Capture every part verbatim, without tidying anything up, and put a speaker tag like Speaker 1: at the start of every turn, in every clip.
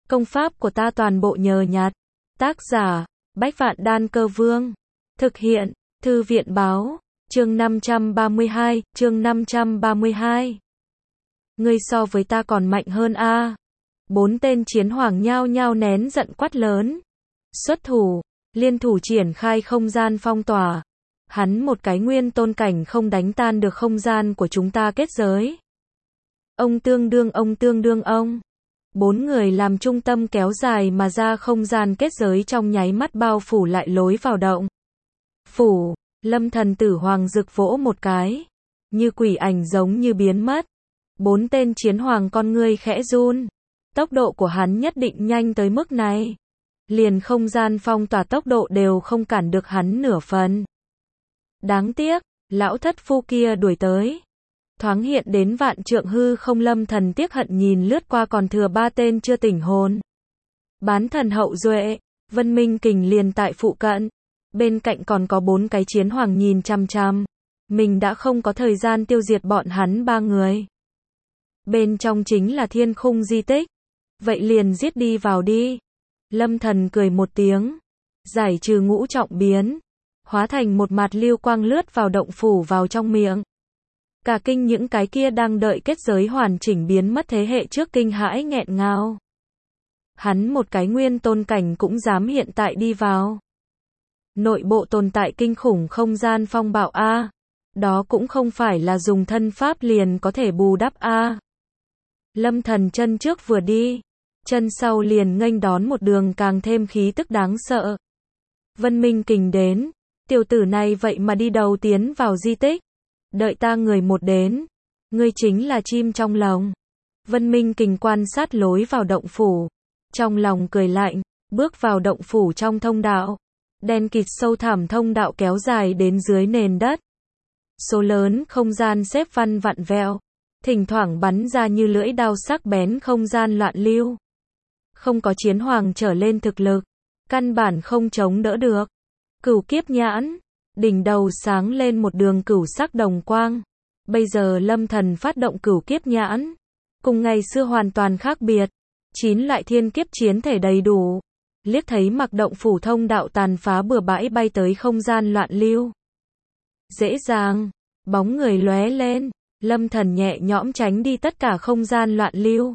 Speaker 1: Công pháp của ta toàn bộ nhờ nhặt. Tác giả, Bách Vạn Đan Cơ Vương. Thực hiện, Thư viện Báo. Chương năm trăm ba mươi hai, chương năm trăm ba mươi hai. Ngươi so với ta còn mạnh hơn a. Bốn tên chiến hoàng nhao nhao nén giận quát lớn. Xuất thủ, liên thủ triển khai không gian phong tỏa. Hắn một cái nguyên tôn cảnh không đánh tan được không gian của chúng ta kết giới. Ông tương đương ông tương đương ông. Bốn người làm trung tâm kéo dài mà ra không gian kết giới trong nháy mắt bao phủ lại lối vào động. Phủ, Lâm Thần Tử Hoàng rực vỗ một cái. Như quỷ ảnh giống như biến mất. Bốn tên chiến hoàng con ngươi khẽ run. Tốc độ của hắn nhất định nhanh tới mức này. Liền không gian phong tỏa tốc độ đều không cản được hắn nửa phần. Đáng tiếc, lão thất phu kia đuổi tới. Thoáng hiện đến vạn trượng hư không. Lâm Thần tiếc hận nhìn lướt qua còn thừa ba tên chưa tỉnh hồn. Bán thần hậu duệ, Vân Minh Kình liền tại phụ cận. Bên cạnh còn có bốn cái chiến hoàng nhìn chằm chằm. Mình đã không có thời gian tiêu diệt bọn hắn ba người. Bên trong chính là thiên khung di tích. Vậy liền giết đi vào đi. Lâm Thần cười một tiếng. Giải trừ ngũ trọng biến. Hóa thành một mạt lưu quang lướt vào động phủ vào trong miệng. Cả kinh những cái kia đang đợi kết giới hoàn chỉnh biến mất thế hệ trước kinh hãi nghẹn ngào. Hắn một cái nguyên tôn cảnh cũng dám hiện tại đi vào. Nội bộ tồn tại kinh khủng không gian phong bạo a. Đó cũng không phải là dùng thân pháp liền có thể bù đắp a. Lâm Thần chân trước vừa đi, chân sau liền nghênh đón một đường càng thêm khí tức đáng sợ. Vân Minh Kình đến, tiểu tử này vậy mà đi đầu tiến vào di tích. Đợi ta người một đến, ngươi chính là chim trong lồng. Vân Minh Kình quan sát lối vào động phủ, trong lòng cười lạnh, bước vào động phủ trong thông đạo. Đen kịt sâu thẳm thông đạo kéo dài đến dưới nền đất. Số lớn không gian xếp văn vặn vẹo, thỉnh thoảng bắn ra như lưỡi đao sắc bén không gian loạn lưu. Không có chiến hoàng trở lên thực lực, căn bản không chống đỡ được. Cửu kiếp nhãn, đỉnh đầu sáng lên một đường cửu sắc đồng quang. Bây giờ Lâm Thần phát động cửu kiếp nhãn, cùng ngày xưa hoàn toàn khác biệt. Chín loại thiên kiếp chiến thể đầy đủ. Liếc thấy mặc động phủ thông đạo tàn phá bừa bãi bay tới không gian loạn lưu. Dễ dàng, bóng người lóe lên, Lâm Thần nhẹ nhõm tránh đi tất cả không gian loạn lưu.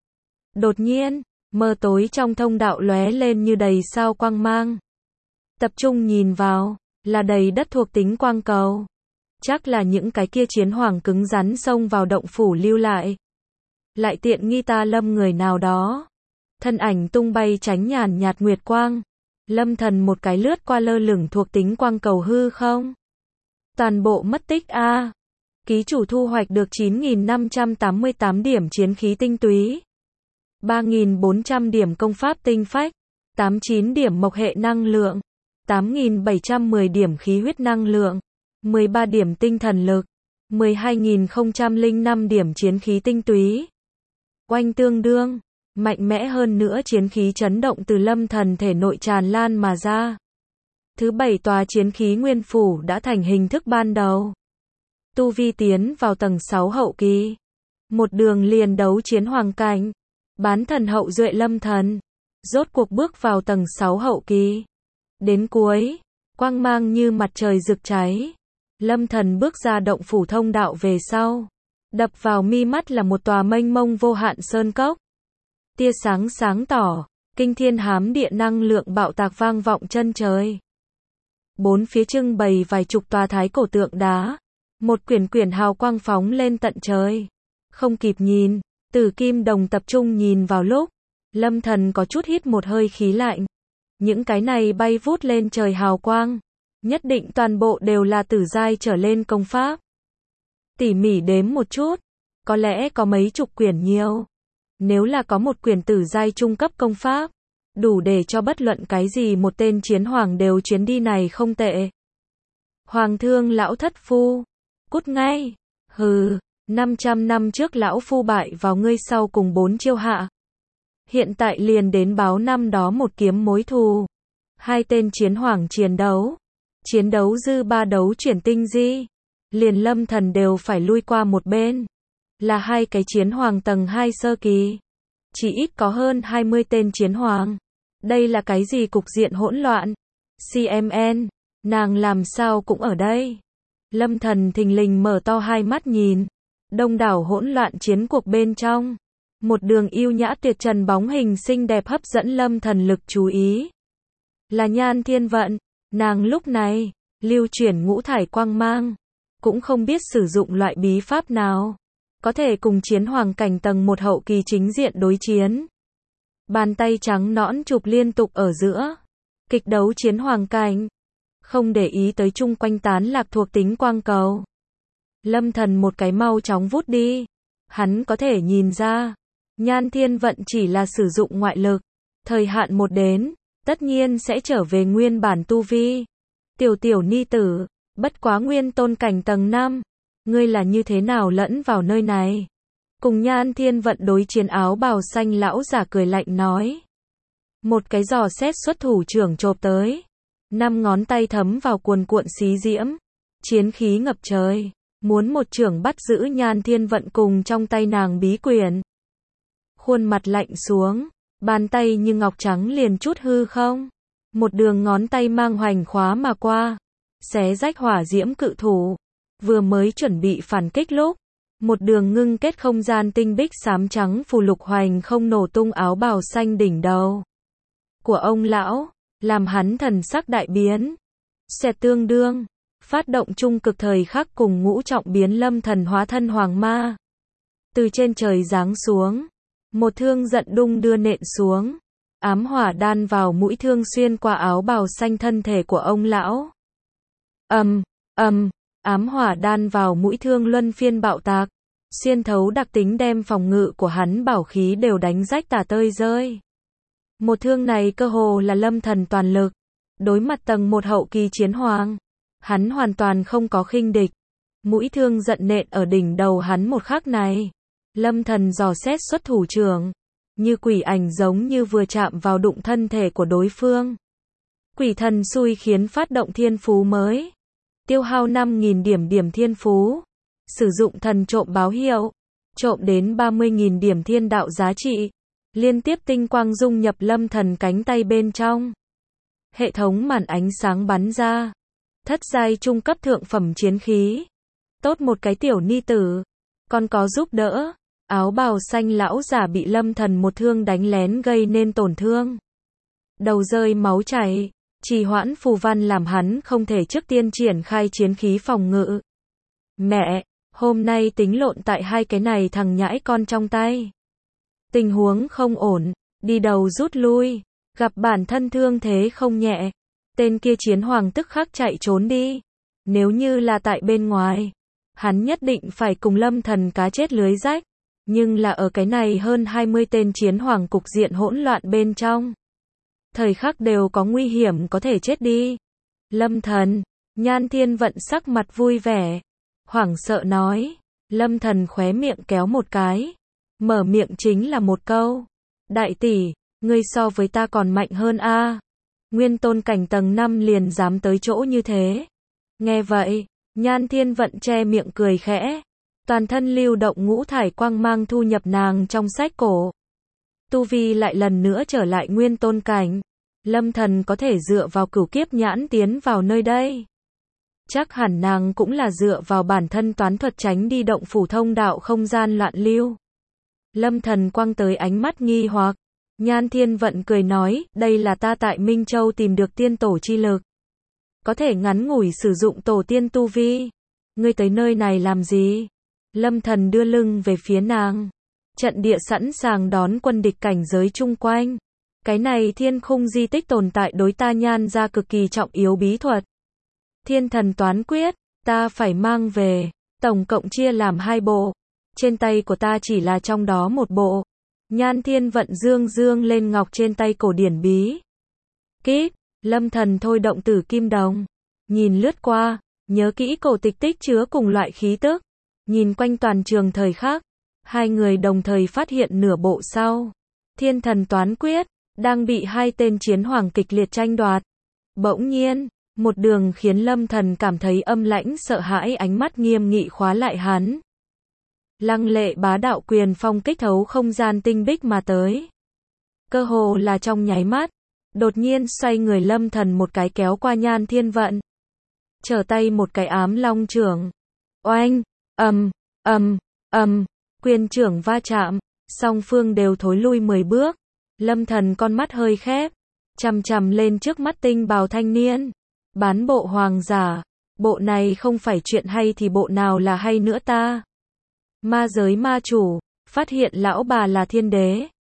Speaker 1: Đột nhiên, mờ tối trong thông đạo lóe lên như đầy sao quang mang. Tập trung nhìn vào, là đầy đất thuộc tính quang cầu. Chắc là những cái kia chiến hoàng cứng rắn xông vào động phủ lưu lại. Lại tiện nghi ta Lâm người nào đó. Thân ảnh tung bay tránh nhàn nhạt nguyệt quang. Lâm Thần một cái lướt qua lơ lửng thuộc tính quang cầu hư không. Toàn bộ mất tích a. Ký chủ thu hoạch được chín nghìn năm trăm tám mươi tám điểm chiến khí tinh túy. ba nghìn bốn trăm điểm công pháp tinh phách. tám mươi chín điểm mộc hệ năng lượng. tám nghìn bảy trăm mười điểm khí huyết năng lượng. mười ba điểm tinh thần lực. mười hai nghìn không trăm lẻ năm điểm chiến khí tinh túy. Oanh tương đương. Mạnh mẽ hơn nữa chiến khí chấn động từ Lâm Thần thể nội tràn lan mà ra. Thứ bảy tòa chiến khí nguyên phủ đã thành hình thức ban đầu. Tu vi tiến vào tầng sáu hậu kỳ. Một đường liền đấu chiến hoàng cảnh. Bán thần hậu duệ Lâm Thần. Rốt cuộc bước vào tầng sáu hậu kỳ. Đến cuối, quang mang như mặt trời rực cháy. Lâm Thần bước ra động phủ thông đạo về sau. Đập vào mi mắt là một tòa mênh mông vô hạn sơn cốc. Tia sáng sáng tỏ, kinh thiên hám địa năng lượng bạo tạc vang vọng chân trời. Bốn phía trưng bày vài chục tòa thái cổ tượng đá. Một quyển quyển hào quang phóng lên tận trời. Không kịp nhìn, Tử Kim Đồng tập trung nhìn vào lúc. Lâm Thần có chút hít một hơi khí lạnh. Những cái này bay vút lên trời hào quang. Nhất định toàn bộ đều là tử giai trở lên công pháp. Tỉ mỉ đếm một chút. Có lẽ có mấy chục quyển nhiều. Nếu là có một quyển tử giai trung cấp công pháp, đủ để cho bất luận cái gì một tên chiến hoàng đều chuyến đi này không tệ. Hoàng thương lão thất phu, cút ngay. Hừ, năm trăm năm trước lão phu bại vào ngươi sau cùng bốn chiêu hạ. Hiện tại liền đến báo năm đó một kiếm mối thù. Hai tên chiến hoàng chiến đấu. Chiến đấu dư ba đấu chuyển tinh di. Liền Lâm Thần đều phải lui qua một bên. Là hai cái chiến hoàng tầng hai sơ kỳ. chỉ ít có hơn hai mươi tên chiến hoàng. Đây là cái gì cục diện hỗn loạn? xê em en, nàng làm sao cũng ở đây? Lâm Thần thình lình mở to hai mắt nhìn. Đông đảo hỗn loạn chiến cuộc bên trong. Một đường yêu nhã tuyệt trần bóng hình xinh đẹp hấp dẫn Lâm Thần lực chú ý. Là Nhan Thiên Vận, nàng lúc này, lưu chuyển ngũ thải quang mang. Cũng không biết sử dụng loại bí pháp nào. Có thể cùng chiến hoàng cảnh tầng một hậu kỳ chính diện đối chiến. Bàn tay trắng nõn chụp liên tục ở giữa. Kịch đấu chiến hoàng cảnh. Không để ý tới chung quanh tán lạc thuộc tính quang cầu. Lâm Thần một cái mau chóng vút đi. Hắn có thể nhìn ra. Nhan Thiên Vận chỉ là sử dụng ngoại lực. Thời hạn một đến. Tất nhiên sẽ trở về nguyên bản tu vi. Tiểu tiểu ni tử. Bất quá nguyên tôn cảnh tầng năm. Ngươi là như thế nào lẫn vào nơi này? Cùng Nhan Thiên Vận đối chiến áo bào xanh lão giả cười lạnh nói. Một cái giò xét xuất thủ trưởng chộp tới. Năm ngón tay thấm vào cuồn cuộn xí diễm. Chiến khí ngập trời. Muốn một trưởng bắt giữ Nhan Thiên Vận cùng trong tay nàng bí quyền. Khuôn mặt lạnh xuống. Bàn tay như ngọc trắng liền chút hư không. Một đường ngón tay mang hoành khóa mà qua. Xé rách hỏa diễm cự thủ. Vừa mới chuẩn bị phản kích lúc. Một đường ngưng kết không gian tinh bích xám trắng phù lục hoành không nổ tung áo bào xanh đỉnh đầu. Của ông lão. Làm hắn thần sắc đại biến. Sẽ tương đương. Phát động trung cực thời khắc cùng ngũ trọng biến Lâm Thần hóa thân hoàng ma. Từ trên trời giáng xuống. Một thương giận đung đưa nện xuống. Ám hỏa đan vào mũi thương xuyên qua áo bào xanh thân thể của ông lão. Ầm, ầm, ám hỏa đan vào mũi thương luân phiên bạo tạc. Xuyên thấu đặc tính đem phòng ngự của hắn bảo khí đều đánh rách tả tơi rơi. Một thương này cơ hồ là Lâm Thần toàn lực. Đối mặt tầng một hậu kỳ chiến hoàng. Hắn hoàn toàn không có khinh địch. Mũi thương giận nện ở đỉnh đầu hắn một khắc này. Lâm Thần dò xét xuất thủ trưởng. Như quỷ ảnh giống như vừa chạm vào đụng thân thể của đối phương. Quỷ thần xui khiến phát động thiên phú mới. Tiêu hao năm nghìn điểm điểm thiên phú. Sử dụng thần trộm báo hiệu. Trộm đến ba mươi nghìn điểm thiên đạo giá trị. Liên tiếp tinh quang dung nhập Lâm Thần cánh tay bên trong. Hệ thống màn ánh sáng bắn ra. Thất giai trung cấp thượng phẩm chiến khí. Tốt một cái tiểu ni tử. Còn có giúp đỡ. Áo bào xanh lão giả bị Lâm Thần một thương đánh lén gây nên tổn thương. Đầu rơi máu chảy. Trì hoãn phù văn làm hắn không thể trước tiên triển khai chiến khí phòng ngự. Mẹ, hôm nay tính lộn tại hai cái này thằng nhãi con trong tay. Tình huống không ổn, đi đầu rút lui, gặp bản thân thương thế không nhẹ. Tên kia chiến hoàng tức khắc chạy trốn đi. Nếu như là tại bên ngoài, hắn nhất định phải cùng Lâm Thần cá chết lưới rách. Nhưng là ở cái này hơn hai mươi tên chiến hoàng cục diện hỗn loạn bên trong. Thời khắc đều có nguy hiểm có thể chết đi. Lâm Thần, Nhan Thiên Vận sắc mặt vui vẻ. Hoảng sợ nói. Lâm Thần khóe miệng kéo một cái. Mở miệng chính là một câu. Đại tỷ, ngươi so với ta còn mạnh hơn a. À. Nguyên tôn cảnh tầng năm liền dám tới chỗ như thế. Nghe vậy, Nhan Thiên Vận che miệng cười khẽ. Toàn thân lưu động ngũ thải quang mang thu nhập nàng trong sách cổ. Tu vi lại lần nữa trở lại nguyên tôn cảnh. Lâm Thần có thể dựa vào cửu kiếp nhãn tiến vào nơi đây. Chắc hẳn nàng cũng là dựa vào bản thân toán thuật tránh đi động phủ thông đạo không gian loạn lưu. Lâm Thần quăng tới ánh mắt nghi hoặc. Nhan Thiên Vận cười nói, đây là ta tại Minh Châu tìm được tiên tổ chi lực. Có thể ngắn ngủi sử dụng tổ tiên tu vi. Ngươi tới nơi này làm gì? Lâm Thần đưa lưng về phía nàng. Trận địa sẵn sàng đón quân địch cảnh giới chung quanh. Cái này thiên khung di tích tồn tại đối ta Nhan ra cực kỳ trọng yếu bí thuật. Thiên thần toán quyết, ta phải mang về. Tổng cộng chia làm hai bộ. Trên tay của ta chỉ là trong đó một bộ. Nhan Thiên Vận dương dương lên ngọc trên tay cổ điển bí. Kíp, Lâm Thần thôi động tử kim đồng. Nhìn lướt qua, nhớ kỹ cổ tịch tích chứa cùng loại khí tức. Nhìn quanh toàn trường thời khắc. Hai người đồng thời phát hiện nửa bộ sau. Thiên thần toán quyết, đang bị hai tên chiến hoàng kịch liệt tranh đoạt. Bỗng nhiên, một đường khiến Lâm Thần cảm thấy âm lãnh sợ hãi ánh mắt nghiêm nghị khóa lại hắn. Lăng lệ bá đạo quyền phong kích thấu không gian tinh bích mà tới. Cơ hồ là trong nháy mắt, đột nhiên xoay người Lâm Thần một cái kéo qua Nhan Thiên Vận. Trở tay một cái ám long trưởng. Oanh, ầm, ầm, ầm, quyền trưởng va chạm, song phương đều thối lui mười bước. Lâm Thần con mắt hơi khép, chằm chằm lên trước mắt tinh bào thanh niên. Bán bộ hoàng giả, bộ này không phải chuyện hay thì bộ nào là hay nữa ta? Ma giới ma chủ, phát hiện lão bà là thiên đế.